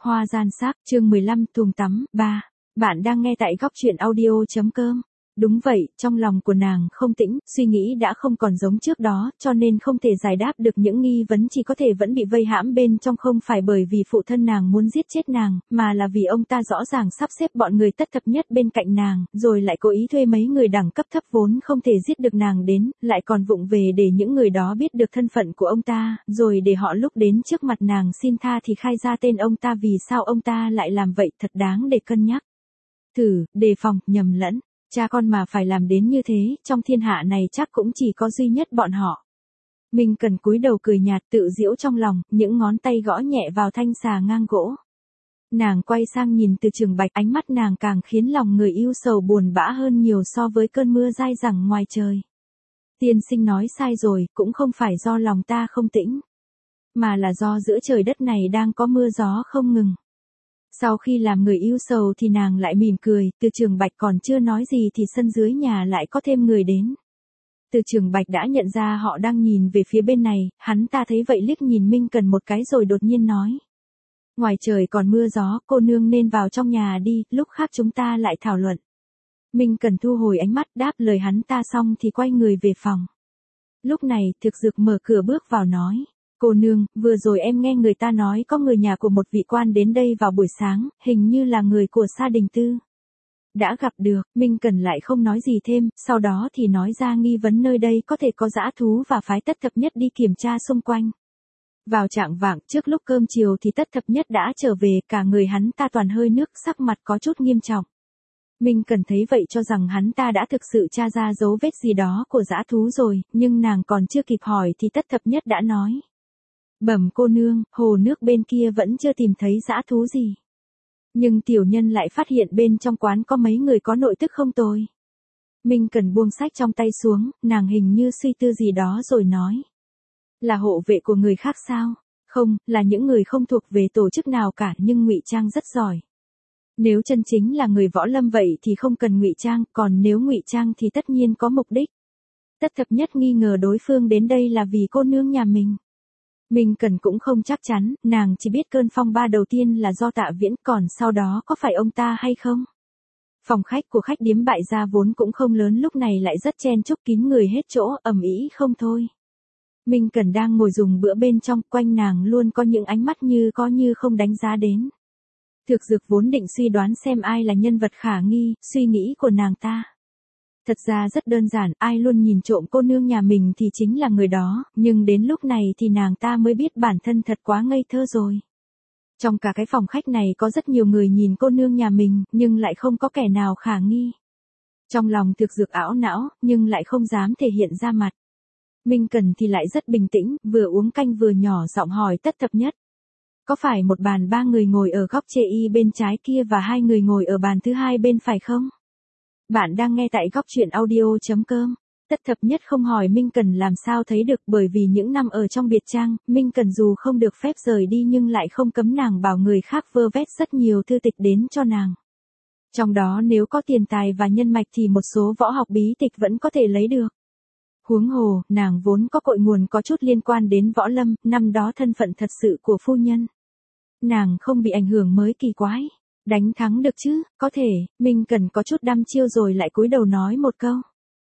Hoa gian sắc, chương 15, thùng tắm, 3. Bạn đang nghe tại góc truyện audio.com. Đúng vậy, trong lòng của nàng không tĩnh, suy nghĩ đã không còn giống trước đó, cho nên không thể giải đáp được những nghi vấn, chỉ có thể vẫn bị vây hãm bên trong, không phải bởi vì phụ thân nàng muốn giết chết nàng, mà là vì ông ta rõ ràng sắp xếp bọn người tất thập nhất bên cạnh nàng, rồi lại cố ý thuê mấy người đẳng cấp thấp vốn không thể giết được nàng đến, lại còn vụng về để những người đó biết được thân phận của ông ta, rồi để họ lúc đến trước mặt nàng xin tha thì khai ra tên ông ta, vì sao ông ta lại làm vậy, thật đáng để cân nhắc. Thử, đề phòng, nhầm lẫn. Cha con mà phải làm đến như thế, trong thiên hạ này chắc cũng chỉ có duy nhất bọn họ. Minh Cần cúi đầu cười nhạt, tự giễu trong lòng, những ngón tay gõ nhẹ vào thanh xà ngang gỗ. Nàng quay sang nhìn Từ Trường Bạch, ánh mắt nàng càng khiến lòng người yêu sầu buồn bã hơn nhiều so với cơn mưa dai dẳng ngoài trời. Tiên sinh nói sai rồi, cũng không phải do lòng ta không tĩnh, mà là do giữa trời đất này đang có mưa gió không ngừng. Sau khi làm người yêu sầu thì nàng lại mỉm cười, Từ Trường Bạch còn chưa nói gì thì sân dưới nhà lại có thêm người đến. Từ Trường Bạch đã nhận ra họ đang nhìn về phía bên này, hắn ta thấy vậy liếc nhìn Minh Cần một cái rồi đột nhiên nói. Ngoài trời còn mưa gió, cô nương nên vào trong nhà đi, lúc khác chúng ta lại thảo luận. Minh Cần thu hồi ánh mắt, đáp lời hắn ta xong thì quay người về phòng. Lúc này, Thực Dược mở cửa bước vào nói. Cô nương, vừa rồi em nghe người ta nói có người nhà của một vị quan đến đây vào buổi sáng, hình như là người của Sa Đình Tư. Đã gặp được, Minh Cần lại không nói gì thêm, sau đó thì nói ra nghi vấn nơi đây có thể có dã thú và phái Tất Thập Nhất đi kiểm tra xung quanh. Vào trạng vạng, trước lúc cơm chiều thì Tất Thập Nhất đã trở về, cả người hắn ta toàn hơi nước, sắc mặt có chút nghiêm trọng. Minh Cần thấy vậy cho rằng hắn ta đã thực sự tra ra dấu vết gì đó của dã thú rồi, nhưng nàng còn chưa kịp hỏi thì Tất Thập Nhất đã nói. Bẩm cô nương, hồ nước bên kia vẫn chưa tìm thấy dã thú gì. Nhưng tiểu nhân lại phát hiện bên trong quán có mấy người có nội tức không tồi. Minh Cần buông sách trong tay xuống, nàng hình như suy tư gì đó rồi nói. Là hộ vệ của người khác sao? Không, là những người không thuộc về tổ chức nào cả, nhưng ngụy trang rất giỏi. Nếu chân chính là người võ lâm vậy thì không cần ngụy trang, còn nếu ngụy trang thì tất nhiên có mục đích. Tất Thập Nhất nghi ngờ đối phương đến đây là vì cô nương nhà mình. Minh Cần cũng không chắc chắn, nàng chỉ biết cơn phong ba đầu tiên là do Tạ Viễn, còn sau đó có phải ông ta hay không? Phòng khách của khách điếm Bại Gia vốn cũng không lớn, lúc này lại rất chen chúc kín người hết chỗ, ầm ĩ không thôi. Minh Cần đang ngồi dùng bữa bên trong, quanh nàng luôn có những ánh mắt như có như không đánh giá đến. Thực Dược vốn định suy đoán xem ai là nhân vật khả nghi, suy nghĩ của nàng ta. Thật ra rất đơn giản, ai luôn nhìn trộm cô nương nhà mình thì chính là người đó, nhưng đến lúc này thì nàng ta mới biết bản thân thật quá ngây thơ rồi. Trong cả cái phòng khách này có rất nhiều người nhìn cô nương nhà mình, nhưng lại không có kẻ nào khả nghi. Trong lòng Thực Dược ảo não, nhưng lại không dám thể hiện ra mặt. Minh Cần thì lại rất bình tĩnh, vừa uống canh vừa nhỏ giọng hỏi Tất Thập Nhất. Có phải một bàn 3 người ngồi ở góc chê y bên trái kia và 2 người ngồi ở bàn thứ hai bên phải không? Bạn đang nghe tại góc truyện audio.com. Tất Thập Nhất không hỏi Minh Cần làm sao thấy được, bởi vì những năm ở trong biệt trang, Minh Cần dù không được phép rời đi nhưng lại không cấm nàng bảo người khác vơ vét rất nhiều thư tịch đến cho nàng. Trong đó nếu có tiền tài và nhân mạch thì một số võ học bí tịch vẫn có thể lấy được. Huống hồ, nàng vốn có cội nguồn có chút liên quan đến võ lâm, năm đó thân phận thật sự của phu nhân. Nàng không bị ảnh hưởng mới kỳ quái. Đánh thắng được chứ, có thể, Minh Cần có chút đăm chiêu rồi lại cúi đầu nói một câu.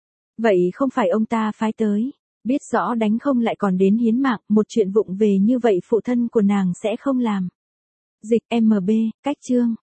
Vậy không phải ông ta phái tới, biết rõ đánh không lại còn đến hiến mạng, một chuyện vụng về như vậy phụ thân của nàng sẽ không làm. Dịch MB, cách chương.